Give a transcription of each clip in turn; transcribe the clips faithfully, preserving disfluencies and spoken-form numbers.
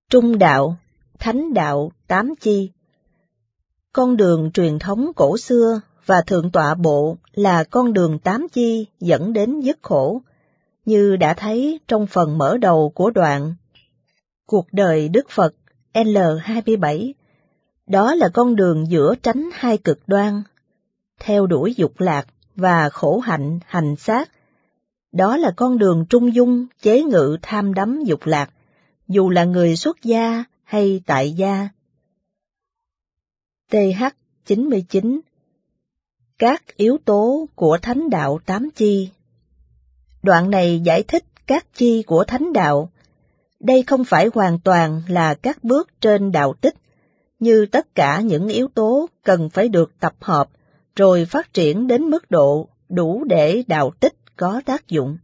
Trung đạo, thánh đạo tám chi. Con đường truyền thống cổ xưa và thượng tọa bộ là con đường tám chi dẫn đến dứt khổ, như đã thấy trong phần mở đầu của đoạn Cuộc đời Đức Phật L hai mươi bảy. Đó là con đường giữa tránh hai cực đoan, theo đuổi dục lạc và khổ hạnh hành xác. Đó là con đường trung dung chế ngự tham đắm dục lạc, dù là người xuất gia hay tại gia. T H chín mươi chín. Các yếu tố của thánh đạo tám chi. Đoạn này giải thích các chi của thánh đạo. Đây không phải hoàn toàn là các bước trên đạo tích, như tất cả những yếu tố cần phải được tập hợp, rồi phát triển đến mức độ đủ để đạo tích có tác dụng.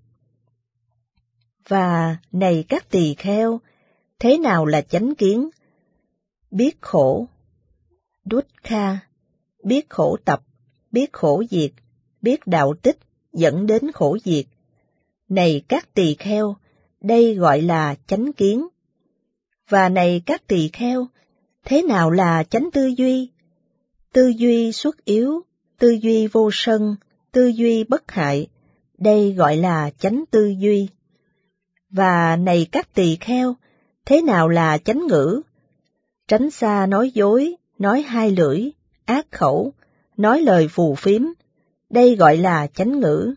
Và này các tỳ kheo, thế nào là chánh kiến? Biết khổ, dukkha, biết khổ tập, biết khổ diệt, biết đạo tích dẫn đến khổ diệt. Này các tỳ kheo, đây gọi là chánh kiến. Và này các tỳ kheo, thế nào là chánh tư duy? Tư duy xuất yếu, tư duy vô sân, tư duy bất hại, đây gọi là chánh tư duy. Và này các tỳ kheo, thế nào là chánh ngữ? Tránh xa nói dối, nói hai lưỡi, ác khẩu, nói lời phù phiếm, đây gọi là chánh ngữ.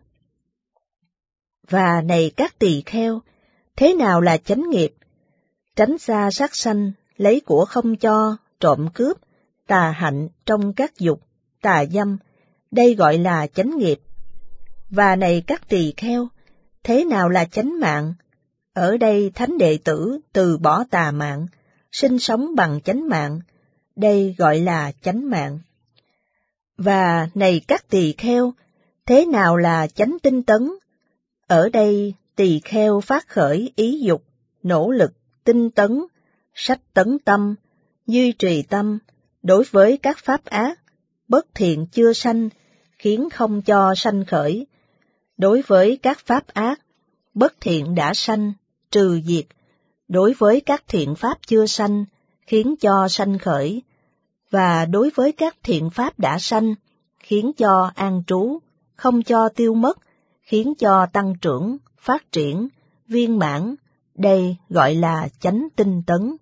Và này các tỳ kheo, thế nào là chánh nghiệp? Tránh xa sát sanh, lấy của không cho, trộm cướp, tà hạnh trong các dục, tà dâm, đây gọi là chánh nghiệp. Và này các tỳ kheo, thế nào là chánh mạng? Ở đây thánh đệ tử từ bỏ tà mạng, sinh sống bằng chánh mạng, đây gọi là chánh mạng. Và này các tỳ kheo, thế nào là chánh tinh tấn? Ở đây tỳ kheo phát khởi ý dục, nỗ lực, tinh tấn, sách tấn tâm, duy trì tâm, đối với các pháp ác, bất thiện chưa sanh, khiến không cho sanh khởi. Đối với các pháp ác, bất thiện đã sanh, trừ diệt. Đối với các thiện pháp chưa sanh, khiến cho sanh khởi. Và đối với các thiện pháp đã sanh, khiến cho an trú, không cho tiêu mất, khiến cho tăng trưởng, phát triển, viên mãn, đây gọi là chánh tinh tấn.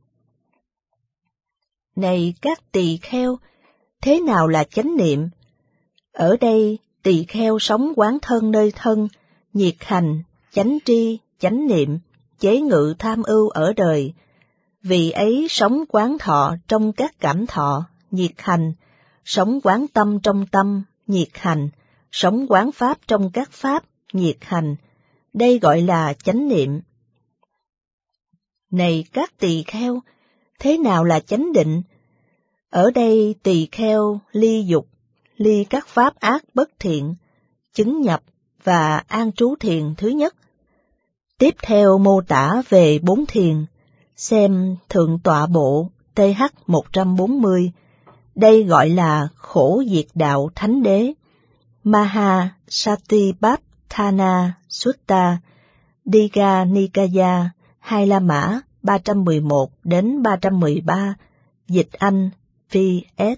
Này các tỳ kheo, thế nào là chánh niệm? Ở đây tỳ kheo sống quán thân nơi thân, nhiệt hành, chánh tri, chánh niệm, chế ngự tham ưu ở đời. Vì ấy sống quán thọ trong các cảm thọ, nhiệt hành, sống quán tâm trong tâm, nhiệt hành, sống quán pháp trong các pháp, nhiệt hành, đây gọi là chánh niệm. Này các tỳ kheo, thế nào là chánh định? Ở đây tỳ kheo ly dục, ly các pháp ác bất thiện, chứng nhập và an trú thiền thứ nhất. Tiếp theo mô tả về bốn thiền, xem Thượng tọa bộ T H một trăm bốn mươi, đây gọi là khổ diệt đạo thánh đế, Maha Satipatthana Sutta, Digha Nikaya, Hai La Mã ba trăm mười một đến ba trăm mười ba, dịch Anh V S.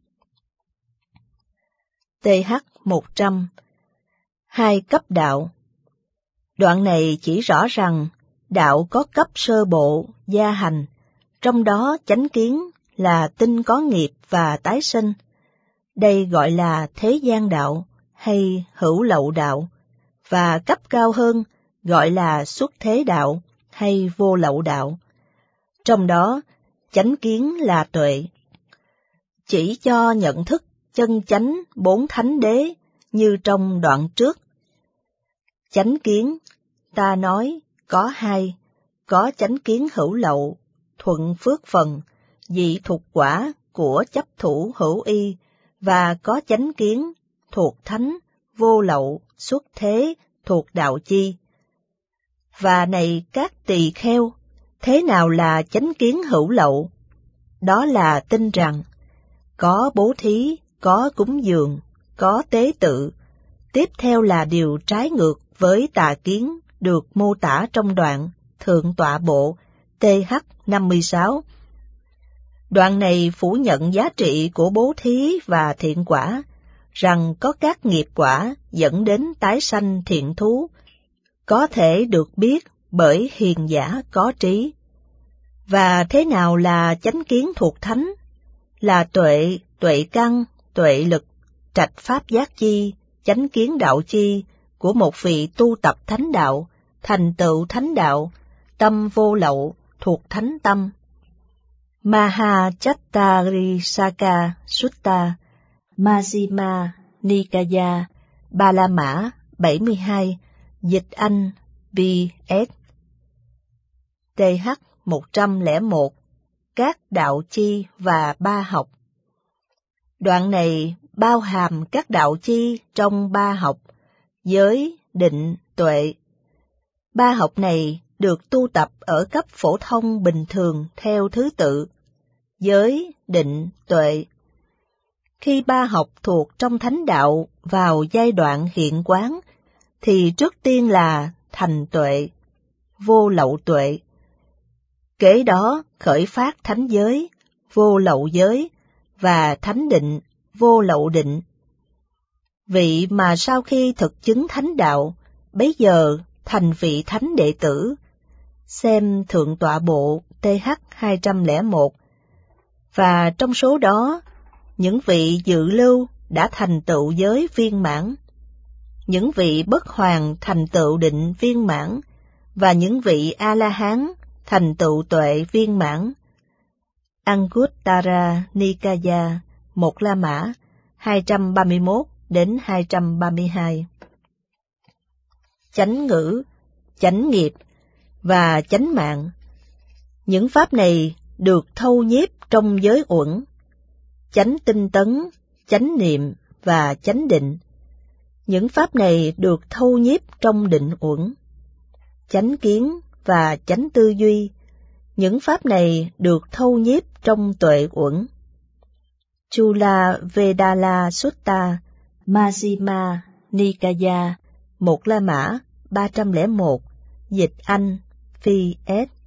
T H một trăm. Hai cấp đạo. Đoạn này chỉ rõ rằng đạo có cấp sơ bộ, gia hành, trong đó chánh kiến là tin có nghiệp và tái sinh. Đây gọi là thế gian đạo hay hữu lậu đạo, và cấp cao hơn gọi là xuất thế đạo hay vô lậu đạo. Trong đó, chánh kiến là tuệ, chỉ cho nhận thức chân chánh bốn thánh đế như trong đoạn trước. Chánh kiến, ta nói, có hai, có chánh kiến hữu lậu, thuận phước phần, dị thuộc quả của chấp thủ hữu y, và có chánh kiến thuộc thánh, vô lậu, xuất thế, thuộc đạo chi. Và này các tỳ kheo, thế nào là chánh kiến hữu lậu? Đó là tin rằng, có bố thí, có cúng dường, có tế tự, tiếp theo là điều trái ngược với tà kiến được mô tả trong đoạn Thượng tọa bộ T H năm mươi sáu. Đoạn này phủ nhận giá trị của bố thí và thiện quả, rằng có các nghiệp quả dẫn đến tái sanh thiện thú, có thể được biết bởi hiền giả có trí. Và thế nào là chánh kiến thuộc thánh? Là tuệ, tuệ căn, tuệ lực, trạch pháp giác chi, chánh kiến đạo chi của một vị tu tập thánh đạo, thành tựu thánh đạo, tâm vô lậu, thuộc thánh tâm. Mahachattarisaka Sutta, Majjhima Nikaya, Ba La Mã bảy mươi hai, dịch Anh B S T H một trăm lẻ một, các đạo chi và ba học. Đoạn này bao hàm các đạo chi trong ba học, giới, định, tuệ. Ba học này được tu tập ở cấp phổ thông bình thường theo thứ tự, giới, định, tuệ. Khi ba học thuộc trong thánh đạo vào giai đoạn hiện quán, thì trước tiên là thành tuệ, vô lậu tuệ. Kế đó khởi phát thánh giới, vô lậu giới, và thánh định, vô lậu định. Vị mà sau khi thực chứng thánh đạo, bấy giờ thành vị thánh đệ tử, xem Thượng Tọa Bộ T H hai trăm lẻ một, và trong số đó, những vị dự lưu đã thành tựu giới viên mãn, những vị bất hoàn thành tựu định viên mãn, và những vị A-la-hán thành tựu tuệ viên mãn. Anguttara Nikaya, một La Mã, hai trăm ba mươi mốt đến hai trăm ba mươi hai. Chánh ngữ, chánh nghiệp và chánh mạng. Những pháp này được thâu nhiếp trong giới uẩn. Chánh tinh tấn, chánh niệm và chánh định. Những pháp này được thâu nhiếp trong định uẩn. Chánh kiến và chánh tư duy. Những pháp này được thâu nhiếp trong tuệ uẩn. Chula Vedala Sutta, Majjhima Nikaya, một La Mã, ba trăm lẻ một, dịch Anh, Phi S